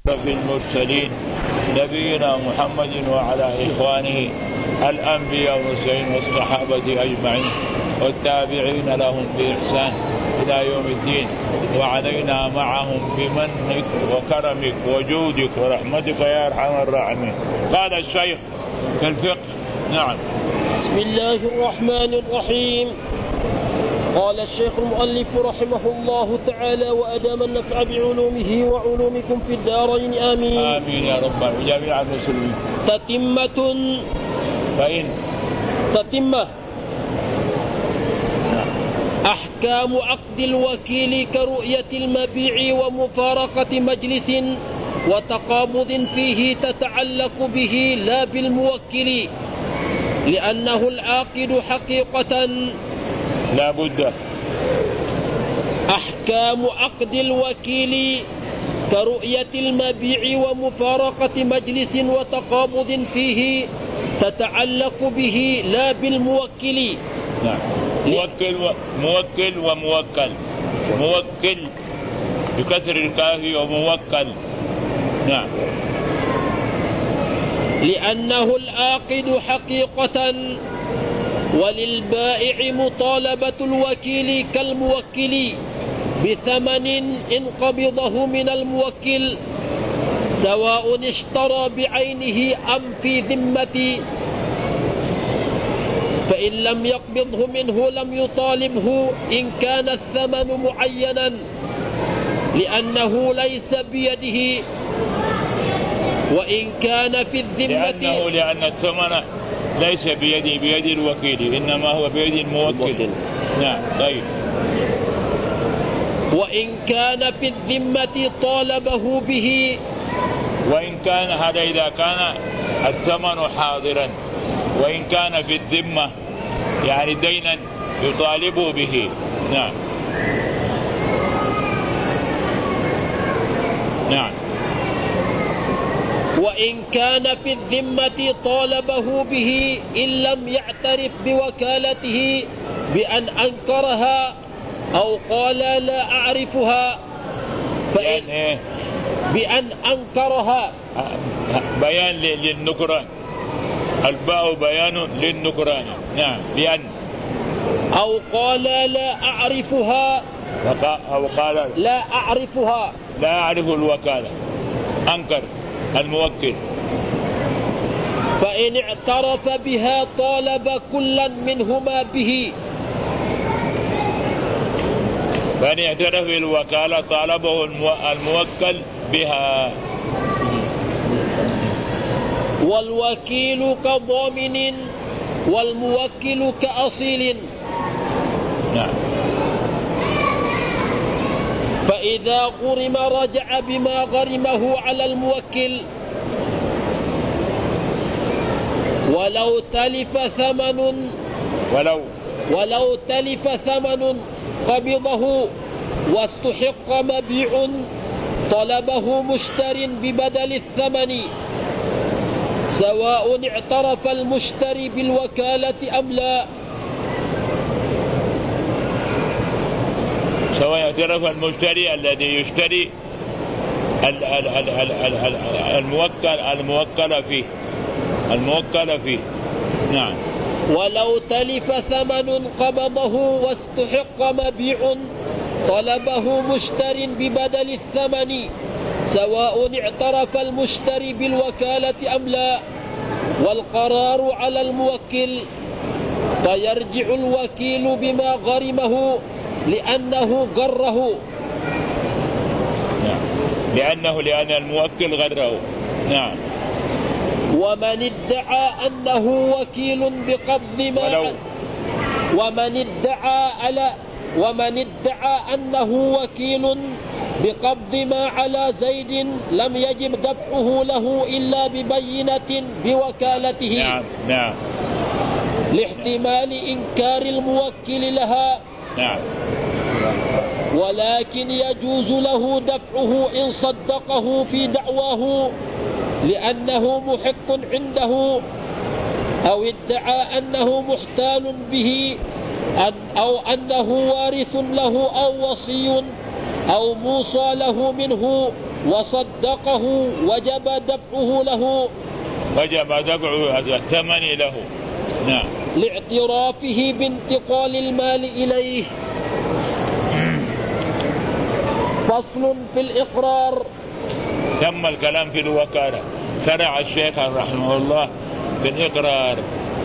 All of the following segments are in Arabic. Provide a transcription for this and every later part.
في المرسلين نبينا محمد وعلى إخوانه الأنبياء والمرسلين والصحابة أجمعين والتابعين لهم بإحسان إلى يوم الدين، وعلينا معهم بمنك وكرمك وجودك ورحمتك يا أرحم الراحمين. قال الشيخ في الفقه. نعم. بسم الله الرحمن الرحيم. قال الشيخ المؤلف رحمه الله تعالى وأدام النفع بعلومه وعلومكم في الدارين آمين. آمين يا رب جميع المسلمين. تتمة أحكام عقد الوكيل كرؤية المبيع ومفارقة مجلس وتقابض فيه تتعلق به لا بالموكل، لأنه العاقد حقيقة لا بد. أحكام عقد الوكيل كرؤية المبيع ومفارقة مجلس وتقابض فيه تتعلق به لا بالموكل. نعم. موكل وموكل. موكل بكسر الكاف وموكل. نعم. لأنه العاقد حقيقة، وللبائع مطالبة الوكيل كالموكل بثمن إن قبضه من الموكل، سواء اشترى بعينه أم في ذمته، فإن لم يقبضه منه لم يطالبه إن كان الثمن معينا لأنه ليس بيده، وإن كان في الذمة لأن الثمن ليس بيد الوكيل، إنما هو بيد الموكل. نعم. طيب. وإن كان في الذمة طالبه به، وإن كان هذا إذا كان الثمن حاضرا، وإن كان في الذمة يعني دينا يطالبه به. نعم. نعم. وإن كان في الذمة طالبه به إن لم يعترف بوكالته بأن أنكرها أو قال لا أعرفها، بأن أنكرها بيان للنكران، الباء بيان للنكران. نعم. بأن أو قال لا أعرفها أو قال لا أعرفها، لا أعرف الوكالة، أنكر الموكل. فإن اعترف بها طالب كلا منهما به. فإن اعترف بالوكالة طالبه الموكل بها. والوكيل كضامن والموكل كأصيل. نعم. فإذا غرم رجع بما غرمه على الموكل، ولو تلف ثمن قبضه واستحق مبيع طلبه مشتر ببدل الثمن، سواء اعترف المشتري بالوكالة أم لا. سواء اعترف المشتري الذي يشتري الموكل فيه. نعم. ولو تلف ثمن قبضه واستحق مبيع طلبه مشتر ببدل الثمن، سواء اعترف المشتري بالوكالة أم لا، والقرار على الموكل، فيرجع الوكيل بما غرمه لأنه غره. لأن الموكل غره. نعم. ومن ادعى أنه وكيل بقبض ما ومن ادعى أنه وكيل بقبض ما على زيد لم يجب دفعه له إلا ببينة بوكالته. نعم. نعم. لاحتمال إنكار الموكل لها. نعم. ولكن يجوز له دفعه إن صدقه في دعواه لأنه محق عنده، أو ادعى أنه محتال به، أو أنه وارث له أو وصي أو موصى له منه وصدقه وجب دفعه له، وجب دفع الثمن له. نعم. لاعترافه بانتقال المال إليه. فصل في الإقرار. تم الكلام في الوكالة. شرع الشيخ رحمه الله في الإقرار.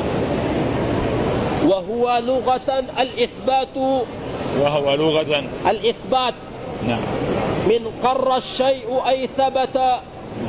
وهو لغة الإثبات. وهو لغة الإثبات. نعم. من قر الشيء أي ثبت.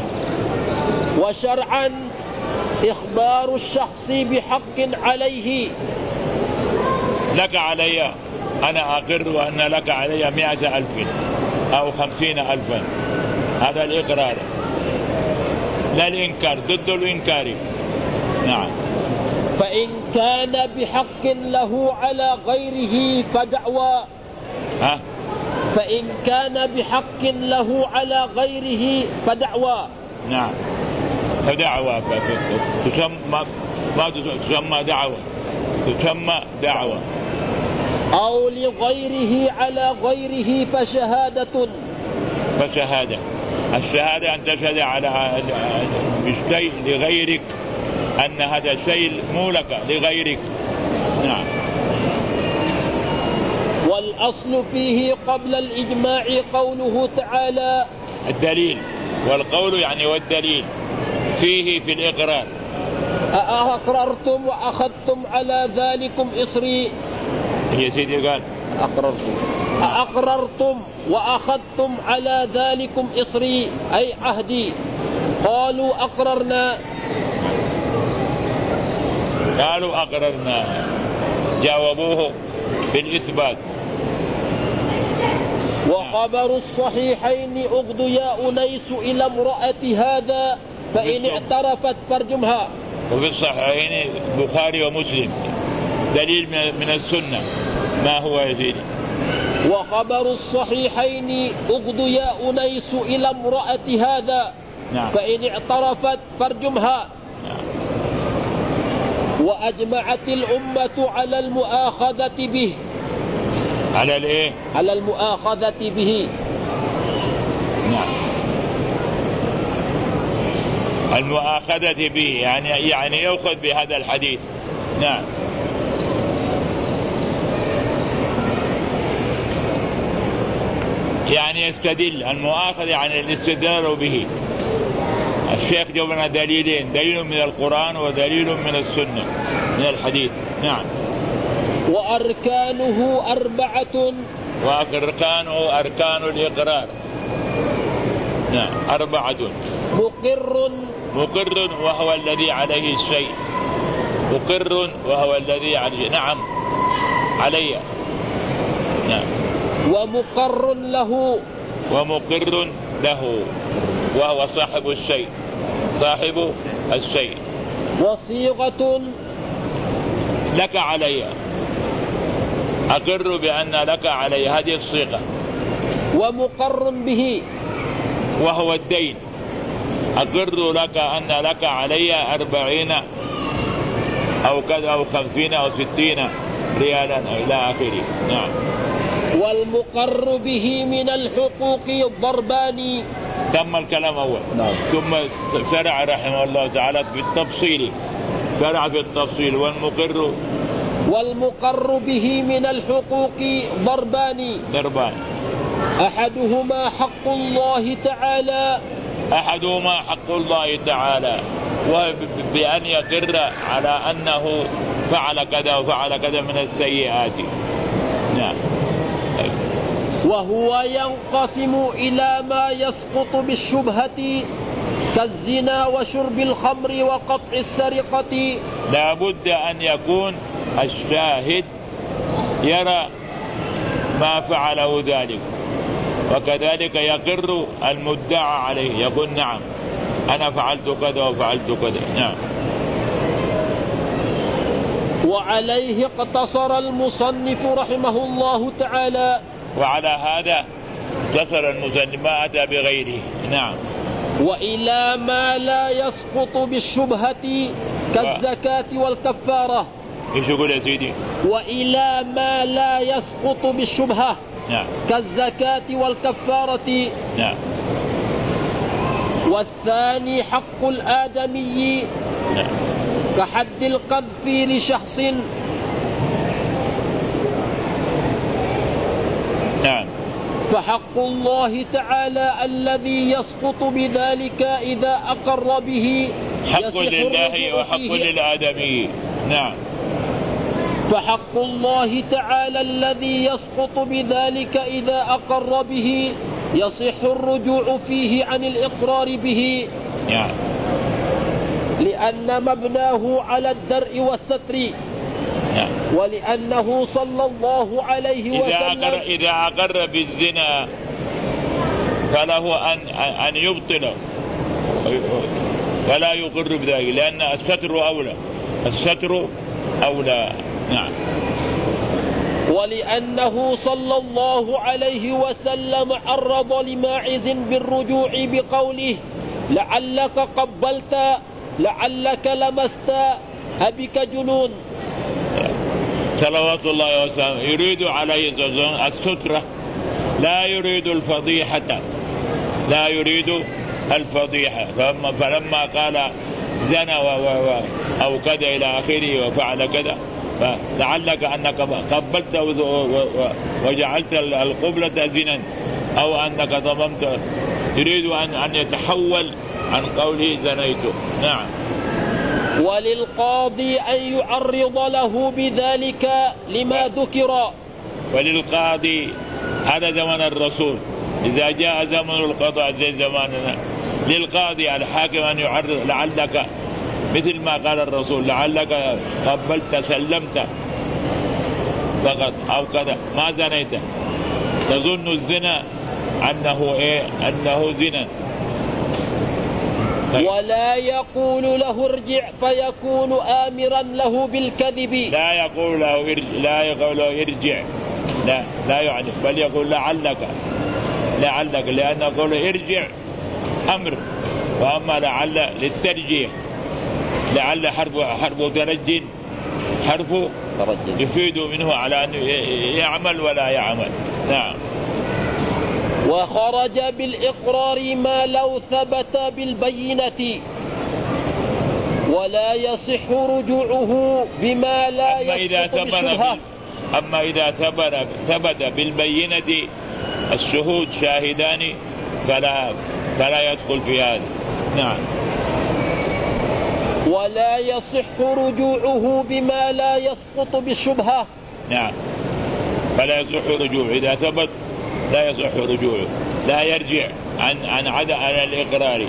وشرعا إخبار الشخص بحق عليه. لك علي، أنا أقر وأن لك علي 100,000 أو 50,000. هذا الإقرار، لا الإنكار، ضد الإنكار. نعم. فإن كان بحق له على غيره فدعوى. فإن كان بحق له على غيره فدعوى. نعم. فدعوى ما تسمى دعوة، تسمى دعوة. أو لغيره على غيره فشهادة. فشهادة، الشهادة أن تشهد على بشيء لغيرك أن هذا الشيء مو لك، لغيرك. نعم. والأصل فيه قبل الإجماع قوله تعالى. الدليل والقول يعني والدليل فيه في الإقرار. أأقررتم وأخذتم على ذلكم إصري. يا سيدي قال أأقررتم وأخذتم على ذلكم إصري أي عهدي. قالوا أقررنا. قالوا أقررنا، جاوبوه بالإثبات. وخبر الصحيحين أغد يا أنيس إلى امرأة هذا فإن اعترفت فارجمها. وفي الصحيحين البخاري ومسلم دليل من السنة. ما هو يا سيدي؟ وخبر الصحيحين أغد يا أنيس إلى امرأة هذا. نعم. فإن اعترفت فارجمها. نعم. وأجمعت الأمة على المؤاخذة به. على الايه؟ على المؤاخذة به. نعم. المؤاخذة به يعني يأخذ بهذا الحديث. نعم. يعني يستدل، المؤاخذة يعني الاستدلال به. الشيخ جاب لنا دليلين، دليل من القرآن ودليل من السنة من الحديث. نعم. وأركانه 4. وأركانه أركان الإقرار. نعم 4. مقر وهو الذي عليه الشيء. مقر وهو الذي عليه. نعم علي. نعم. ومقر له. ومقر له وهو صاحب الشيء. صاحب الشيء. وصيغة لك علي، أقر بأن لك علي، هذه الصيغة. ومقر به وهو الدين. أقر لك أن لك علي 40 أو كذا أو 50 أو 60 ريالا إلى آخره. نعم. والمقر به من الحقوق ضربان. تم الكلام أول. نعم. ثم شرع رحمه الله تعالى بالتفصيل، شرع في التفصيل. والمقر به من الحقوق ضربان. أحدهما حق الله تعالى. أحدهما حق الله تعالى، وبأن يقر على أنه فعل كذا وفعل كذا من السيئات. نعم. وهو ينقسم إلى ما يسقط بالشبهة كالزنا وشرب الخمر وقطع السرقة. لا بد أن يكون الشاهد يرى ما فعله ذلك، وكذلك يقر المدعى عليه، يقول نعم أنا فعلت كذا وفعلت كذا. نعم. وعليه اقتصر المصنف رحمه الله تعالى. وعلى هذا اقتصر المصنف ما أتى بغيره. نعم. وإلى ما لا يسقط بالشبهة كالزكاة والكفارة. ايش يقول يا سيدي؟ وإلى ما لا يسقط بالشبهة. نعم. كالزكاة والكفارة. نعم. والثاني حق الآدمي كحد القذف لشخص. نعم. فحق الله تعالى الذي يسقط بذلك إذا أقر به حق لله وحق للآدمي. نعم. فحق الله تعالى الذي يسقط بذلك إذا أقر به يصح الرجوع فيه عن الإقرار به. نعم. لأن مبناه على الدرء والستر. نعم. ولأنه صلى الله عليه وسلم إذا أقر بالزنا فله أن يبطله فلا يقر بذلك، لأن الستر أولى. الستر أولى. نعم. ولأنه صلى الله عليه وسلم عرض لماعز بالرجوع بقوله لعلك قبلت لعلك لمست أبك جنون. صلوات الله وسلامه يريد عليه السترة، لا يريد الفضيحة، لا يريد الفضيحة. فلما قال زنى أو كذا إلى آخره وفعل كذا، فلعلك أنك قبلت وجعلت القبلة زنا، أو أنك ضممت، يريد أن يتحول عن قوله زنيت. نعم. وللقاضي أن يعرض له بذلك لما ذكر. وللقاضي هذا زمن الرسول، إذا جاء زمن القضاء زي زماننا للقاضي الحاكم أن يعرض لعلك، مثل ما قال الرسول لعلك قبلت سلمت فقط أو كذا ما زنيت، تظن الزنا أنه زنا. ولا يقول له ارجع فيكون آمرا له بالكذب. لا يقول له ارجع، لا يعني، بل يقول لعلك، لأن يقول ارجع أمر، وأما لعل للترجيح. لعل حرف ترج، حرف يفيد منه على أن يعمل ولا يعمل. نعم. وخرج بالإقرار ما لو ثبت بالبينة، ولا يصح رجوعه بما لا يثبت بالشبهة. أما إذا ثبت بالبينة الشهود شاهدان فلا يدخل في هذا. نعم. ولا يصح رجوعه بما لا يسقط بالشبهة. نعم. فلا يصح رجوعه إذا ثبت، لا يصح رجوعه، لا يرجع عن الإقرار.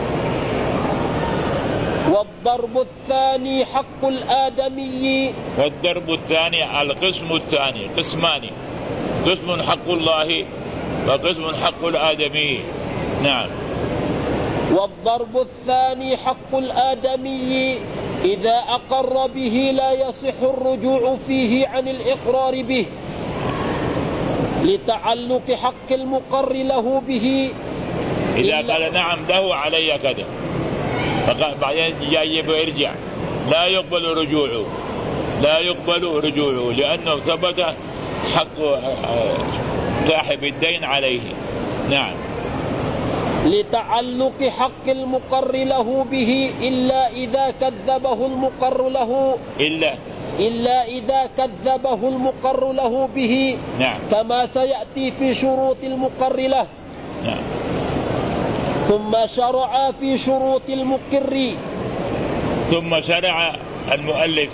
والضرب الثاني حق الآدمي. والضرب الثاني القسم الثاني، قسمان، قسم حق الله وقسم حق الآدمي. نعم. والضرب الثاني حق الآدمي إذا أقر به لا يصح الرجوع فيه عن الإقرار به، لتعلق حق المقر له به. إذا قال نعم له علي كذا، بعدين جايب ويرجع، لا يقبل رجوعه لأنه ثبت حق صاحب الدين عليه. نعم. لتعلق حق المقر له به إلا إذا كذبه المقر له إذا كذبه المقر له به. نعم. كما سيأتي في شروط المقر له. نعم. ثم شرع في شروط المقر. ثم شرع المؤلف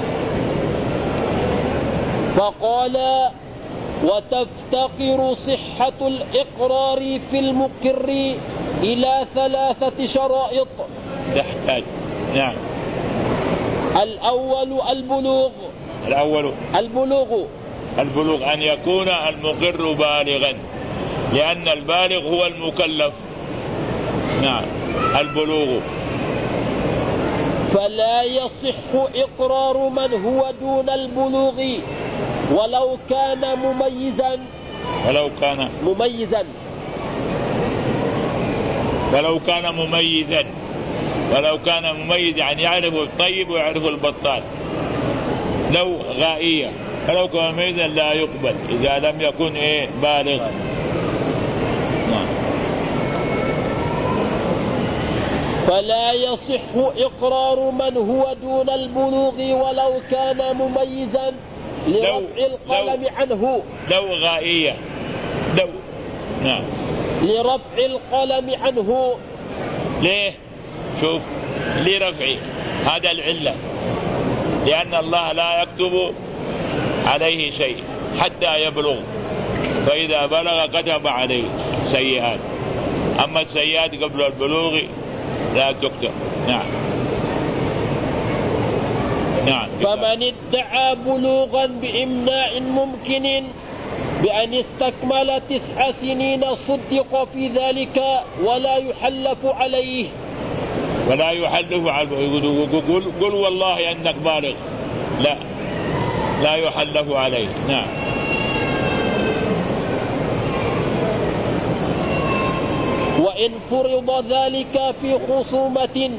فقال وتفتقر صحة الإقرار في المقر إلى 3 شرائط تحتاج. نعم. الأول البلوغ أن يكون المقر بالغا، لأن البالغ هو المكلف. نعم. البلوغ. فلا يصح إقرار من هو دون البلوغ ولو كان مميزا يعني يعرف الطيب ويعرف البطال. لو غائية فلو كان مميزا لا يقبل إذا لم يكن بالغا. فلا يصح إقرار من هو دون البلوغ ولو كان مميزا لرفع القلم عنه. لو غائية لو نعم لرفع القلم عنه. ليه؟ شوف لرفع هذا العلة، لأن الله لا يكتب عليه شيء حتى يبلغ، فإذا بلغ كتب عليه السيئات، أما السيئات قبل البلوغ لا تكتب. نعم نعم. فمن ادعى بلوغا بإمناء ممكن بأن استكمل 9 سنين صدق في ذلك ولا يحلف عليه. ولا يحلف عليه، قل والله أنك بالغ، لا يحلف عليه. نعم. وإن فرض ذلك في خصومة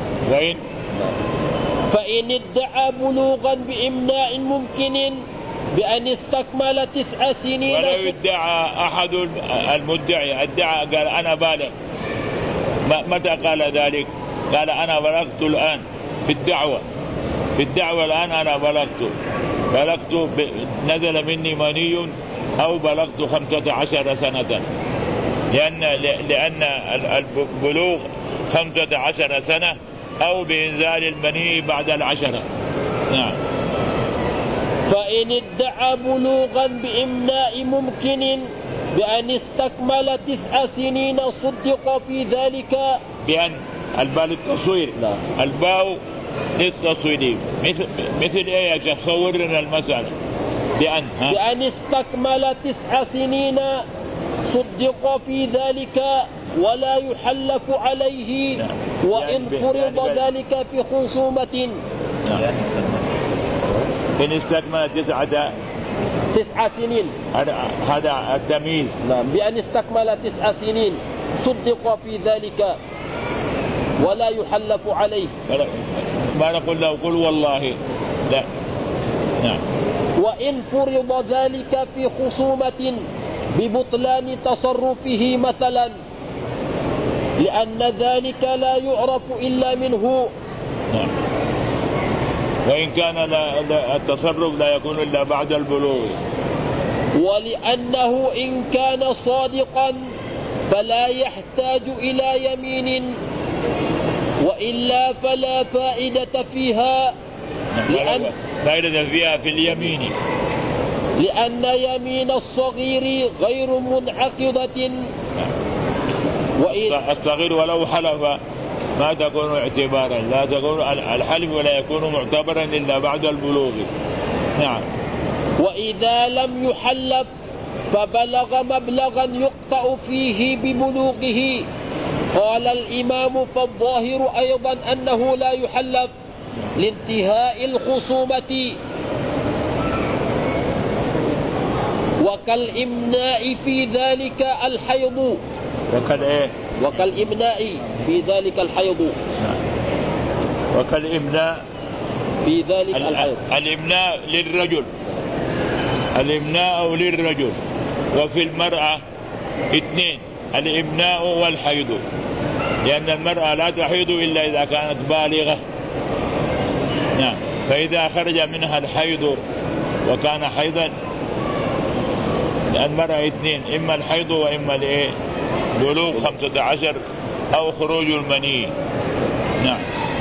فإن ادعى بلوغا بإمناء ممكن بأن استكمل 9 سنين. ولو ادعى أحد المدعي ادعى قال أنا بالغ، متى قال ذلك؟ قال أنا بلغت الآن في الدعوة الآن أنا بلغت نزل مني مني أو بلغت 15 سنة، لأن البلوغ 15 سنة أو بإنزال المني بعد 10. نعم. فإن ادعى بلوغا بإمناء ممكن بأن استكمل 9 سنين صدق في ذلك. بأن الباء للتصوير، الباء للتصوير مثل إيه يا شيخ؟ صورنا المسألة. بأن استكمل 9 سنين صدق في ذلك ولا يحلف عليه. وإن فرض ذلك في خصومة. إن استكمل 9 سنين، هذا التمييز. نعم. بأن استكمل 9 سنين صدق في ذلك ولا يحلف عليه. ما نقول له قل والله، لا. نعم. وإن فرض ذلك في خصومة ببطلان تصرفه مثلا، لأن ذلك لا يعرف إلا منه. نعم. وإن كان التصرف لا يكون إلا بعد البلوغ. ولأنه إن كان صادقا فلا يحتاج إلى يمين، وإلا فلا فائدة فيها. فائدة فيها في اليمين، لأن يمين الصغير غير منعقدة. الصغير ولو حلف ما تكون اعتبارا، لا تكون الحلف ولا يكون معتبرا إلا بعد البلوغ. نعم. وإذا لم يحلف فبلغ مبلغا يقطع فيه ببلوغه، قال الإمام فالظاهر أيضا أنه لا يحلف لانتهاء الخصومة. وكالإمناء في ذلك الحيض. وكالإمناء في ذلك الحيض. وكالإمناء في ذلك الحيض. الإمناء للرجل، الإمناء للرجل، وفي المرأة 2، الإمناء والحيض، لأن المرأة لا تحيض إلا إذا كانت بالغة. نعم. فإذا خرج منها الحيض وكان حيضا، المرأة 2، إما الحيض وإما بلوغ 15 أو خروج المني. نعم.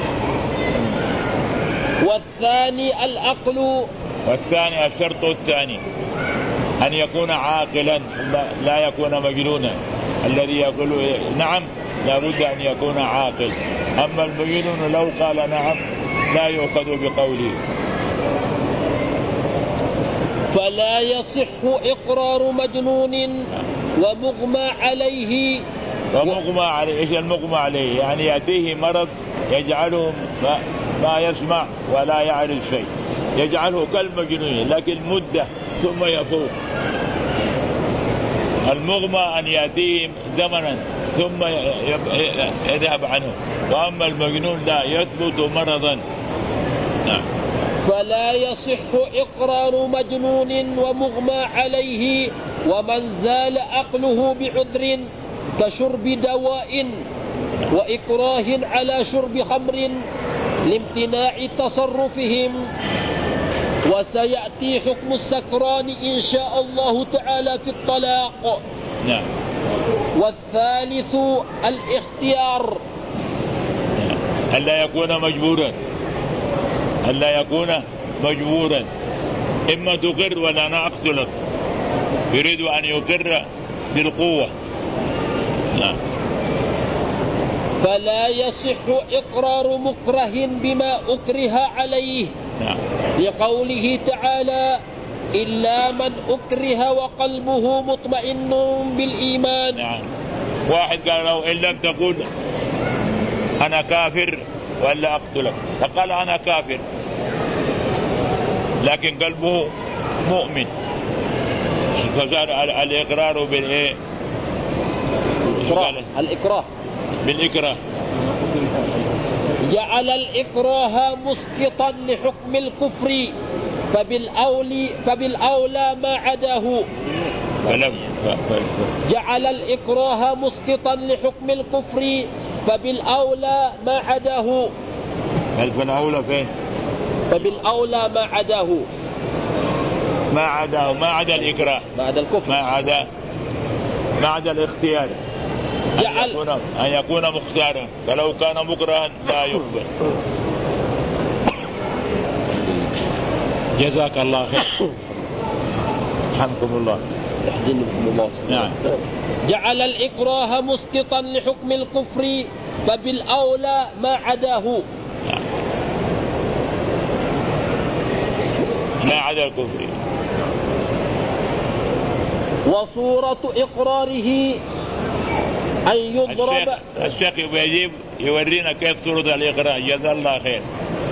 والثاني العقل. والثاني الشرط الثاني أن يكون عاقلا لا يكون مجنونا. الذي يقول نعم لا بد أن يكون عاقل، أما المجنون لو قال نعم لا يؤخذ بقوله. فلا يصح إقرار مجنون ومغمى عليه. ومغمى عليه، إيش المغمى عليه؟ يعني يأتيه مرض يجعله ما يسمع ولا يعرف شيء، يجعله كالمجنون لكن مدة ثم يفوق. المغمى أن يأتيه زمنا ثم يذهب عنه، وأما المجنون لا يثبت مرضا. نعم. فلا يصح إقرار مجنون ومغمى عليه ومن زال عقله بعذر كشرب دواء وإكراه على شرب خمر لامتناع تصرفهم. وسيأتي حكم السكران إن شاء الله تعالى في الطلاق. نعم. والثالث الاختيار، ألا يكون مجبورا، ألا يكون مجبورا، إما تقر ولا أنا أقتلك، يريد أن يقر بالقوة. نعم. فلا يصح إقرار مكره بما أكره عليه. نعم. لقوله تعالى: إلا من أكره وقلبه مطمئن بالإيمان. نعم. واحد قال له: إن لم تقول أنا كافر ولا أقتلك، فقال أنا كافر لكن قلبه مؤمن، فصار الإقرار بالإيه؟ الإكراه بالإكراه. جعل الإكراه مسقطا لحكم الكفر فبالأولى ما عداه. جعل الإكراه مسقطا لحكم الكفر فبالأولى ما عداه. فالأولى فين؟ فبالأولى ما عداه. ما عداه، ما عدا الإكراه، ما عدا الكفر، ما عدا الاختيار، أن يكون مختارا، فلو كان مكرها لا يقبل. جزاك الله خير. رحمكم الله. يحزنكم الله. نعم. جعل الإكراه مسقطا لحكم الكفر فبالأولى ما عداه. ما عدا الكفر. وصورة إقراره أن يضرب. الشيخ يجيب يورينا كيف ترد الإقرار. جزا الله خير.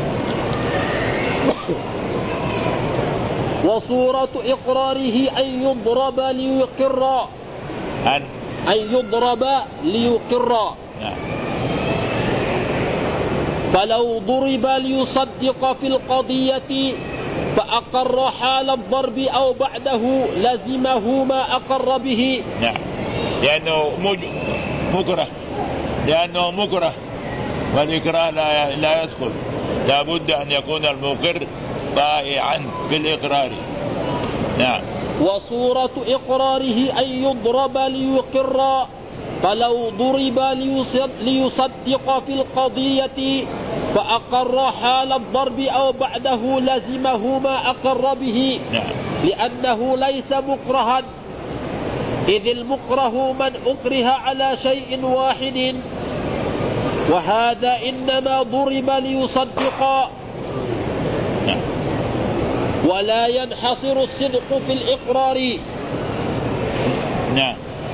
وصورة إقراره أن يضرب ليقر. أن يضرب ليقر. فلو ضرب ليصدق في القضية فأقر حال الضرب أو بعده لزمه ما أقر به. نعم. لأنه مكره والإكراه لا يدخل، لا بد أن يكون المقر طائعا بالإقرار. نعم. وصورة إقراره أن يضرب ليقر فلو ضرب ليصدق في القضية فأقر حال الضرب أو بعده لزمه ما أقر به. نعم. لأنه ليس مكرها، إذ المكره من أكره على شيء واحد، وهذا إنما ضرب ليصدق. نعم. ولا ينحصر الصدق في الإقرار. نعم.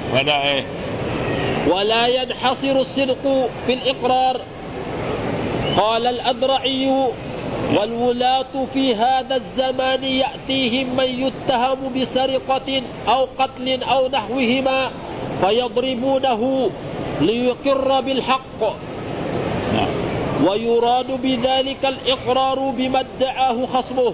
ولا ينحصر الصدق في الإقرار. قال الأذرعي: والولاة في هذا الزمان يأتيهم من يتهم بسرقة أو قتل أو نحوهما فيضربونه ليقر بالحق. ويراد بذلك الإقرار بما ادعاه خصمه.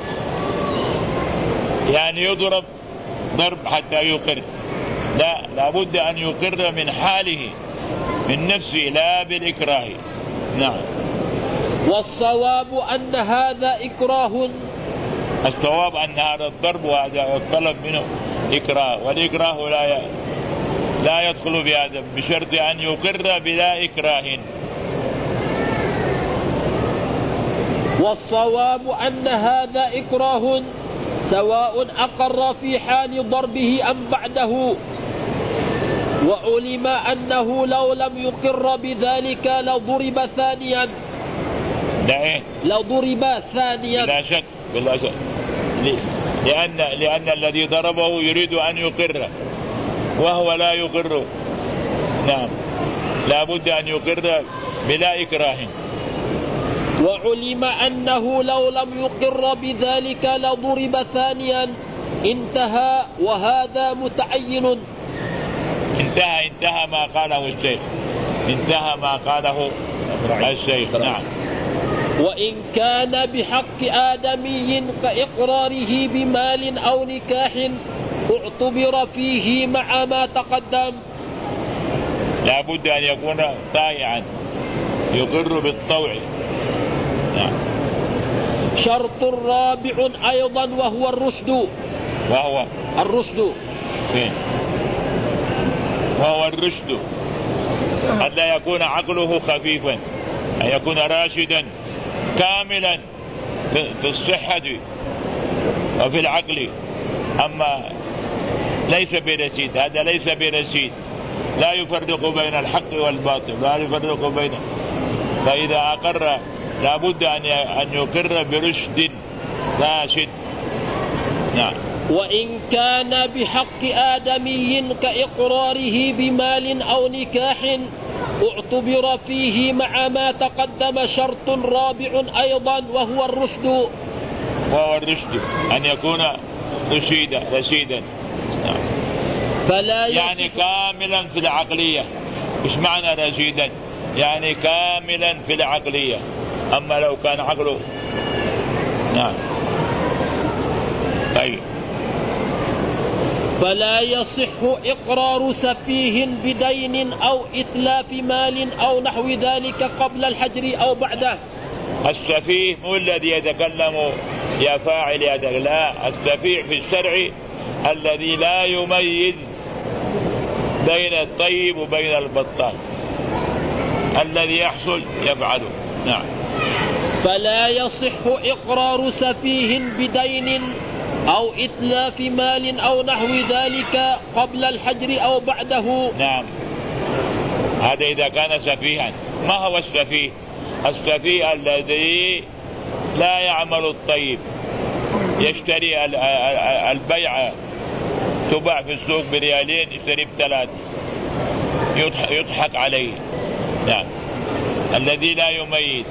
يعني يضرب ضرب حتى يقر، لا بد أن يقر من حاله من نفسه لا بالإكراه. نعم. والصواب أن هذا إكراه. الصواب أن هذا الضرب وهذا الطلب منه إكراه، والإكراه لا يدخل في هذا بشرط أن يقر بلا إكراه. والصواب أن هذا إكراه سواء أقر في حال ضربه أم بعده. وعلم أنه لو لم يقر بذلك لضرب ثانيا. لضرب ثانيا بلا شك. لأن الذي ضربه يريد أن يقر وهو لا يقر. نعم. لا بد أن يقر بلا إكراه. وعلم أنه لو لم يقر بذلك لضرب ثانيا. انتهى. وهذا متعين. انتهى ما قاله الشيخ. انتهى ما قاله الشيخ. نعم. وإن كان بحق آدمي كإقراره بمال أو نكاح اعتبر فيه مع ما تقدم. لا بد أن يكون طائعا يقر بالطوع. نعم. شرط رابع أيضا وهو الرشد. وهو الرشد فين؟ وهو الرشد أن لا يكون عقله خفيفا، أن يكون راشدا كاملا في الصحة وفي العقل. أما ليس برشيد، هذا ليس برشيد، لا يفرق بين الحق والباطل، لا يفرق بين. فإذا أقر لا بد أن يقر برشد راشد. نعم. وإن كان بحق آدمي كإقراره بمال أو نكاح اعتبر فيه مع ما تقدم شرط رابع أيضا وهو الرشد. وهو الرشد أن يكون رشيدا. نعم. فلا يعني كاملا في العقلية. مش معنى رشيدا؟ يعني كاملا في العقلية. أما لو كان عقله. نعم. طيب. فلا يصح إقرار سفيه بدين أو إتلاف مال أو نحو ذلك قبل الحجر أو بعده. السفيه مو الذي يتكلم يا فاعل يا دغ، لا، السفيه في الشرع الذي لا يميز بين الطيب وبين البطال، الذي يحصل يفعله. نعم. فلا يصح إقرار سفيه بدين أو إتلاف مال أو نحو ذلك قبل الحجر أو بعده. نعم. هذا إذا كان سفيها. ما هو السفيه؟ السفيه الذي لا يعمل الطيب، يشتري البيعة تباع في السوق بريالين يشتري ب3، يضحك عليه. نعم. الذي لا يميز.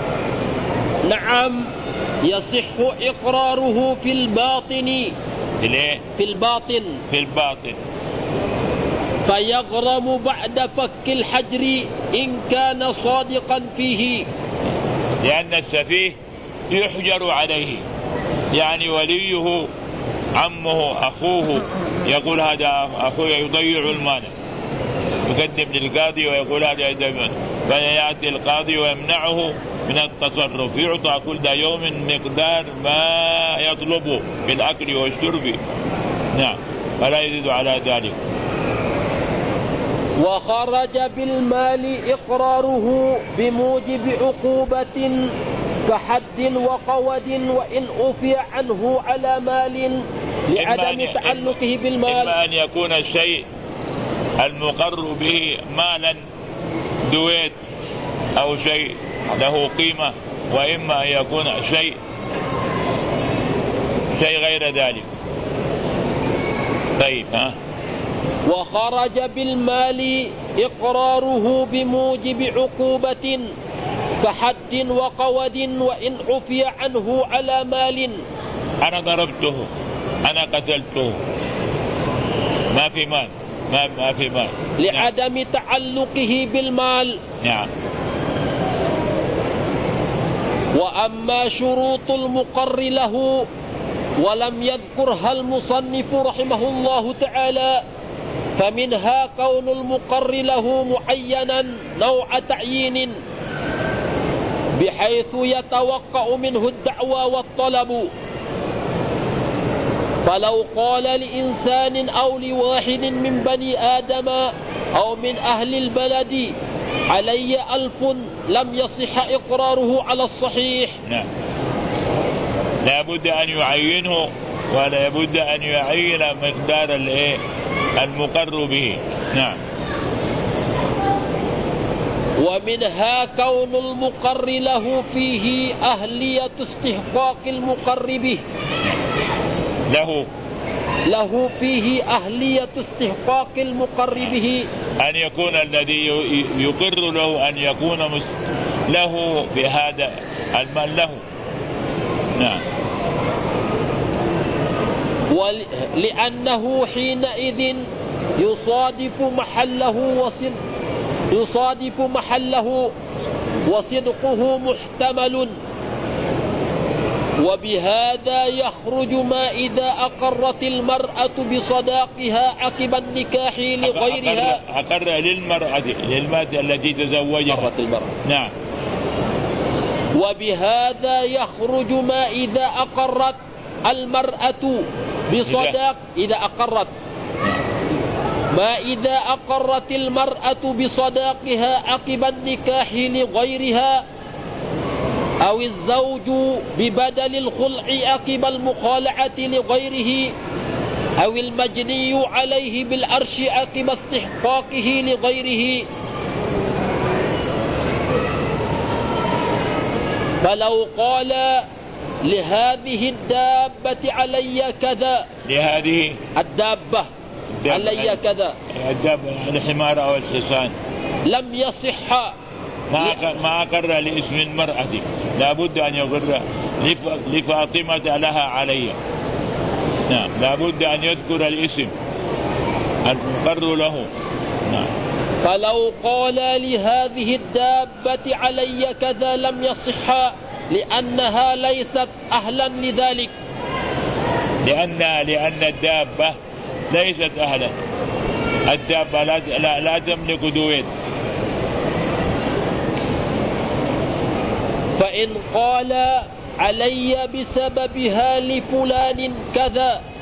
نعم. يصح إقراره في الباطن. في الباطن فيغرم بعد فك الحجر إن كان صادقا فيه، لأن السفيه يحجر عليه، يعني وليه عمه أخوه يقول هذا أخوه يضيع المال، يقدم للقاضي ويقول هذا يدمن، فيأتي القاضي ويمنعه من التصرف، يعطى كل يوم مقدار ما يطلبه بالأكل والشرب. نعم. فلا يزيد على ذلك. وخرج بالمال إقراره بموجب عقوبة كحد وقود وإن أفي عنه على مال لعدم تعلقه بالمال. إما أن يكون الشيء المقر به مالا دويت أو شيء له قيمة، وإما أن يكون شيء غير ذلك. طيب. وخرج بالمال إقراره بموجب عقوبة كحد وقود وإن عفي عنه على مال. أنا ضربته، أنا قتلته، ما في مال، ما في مال، لعدم تعلقه بالمال. نعم. وأما شروط المقر له ولم يذكرها المصنف رحمه الله تعالى فمنها كون المقر له معينا نوع تعيين بحيث يتوقع منه الدعوى والطلب. فلو قال لإنسان أو لواحد من بني آدم أو من أهل البلد علي 1000 لم يصح إقراره على الصحيح. نعم. لا بد أن يعينه، ولا بد أن يعين مقدار المقر به. نعم. ومنها كون المقر له فيه أهلية استحقاق المقر به. له فيه أهلية استحقاق المقر به، أن يكون الذي يقر له أن يكون له بهذا المال له. نعم. لأنه حينئذ يصادف محله وصدقه محتمل. وبهذا يخرج ما إذا أقرت المرأة بصداقها عقب النكاح لغيرها. أقر للمرأة التي تزوجها المرأة. نعم. وبهذا يخرج ما إذا أقرت المرأة بصداق إذا أقرت المرأة بصداقها عقب النكاح لغيرها، أو الزوج ببدل الخلع عقب المخالعة لغيره، أو المجني عليه بالعرش عقب استحقاقه لغيره. فلو قال لهذه الدابة علي كذا، لهذه الدابة علي كذا، الدابة الحمار أو الحصان، لم يصح. ما أقر لاسم المرأة، لابد أن يقر لفاطمة لها علي. نعم، لابد أن يذكر الاسم المقر له. نعم. فلو قال لهذه الدابة علي كذا لم يصح، لأنها ليست أهلا لذلك. لأن الدابة ليست أهلا. الدابة لا تملك دويت. فإن قال علي بسببها لفلان كذا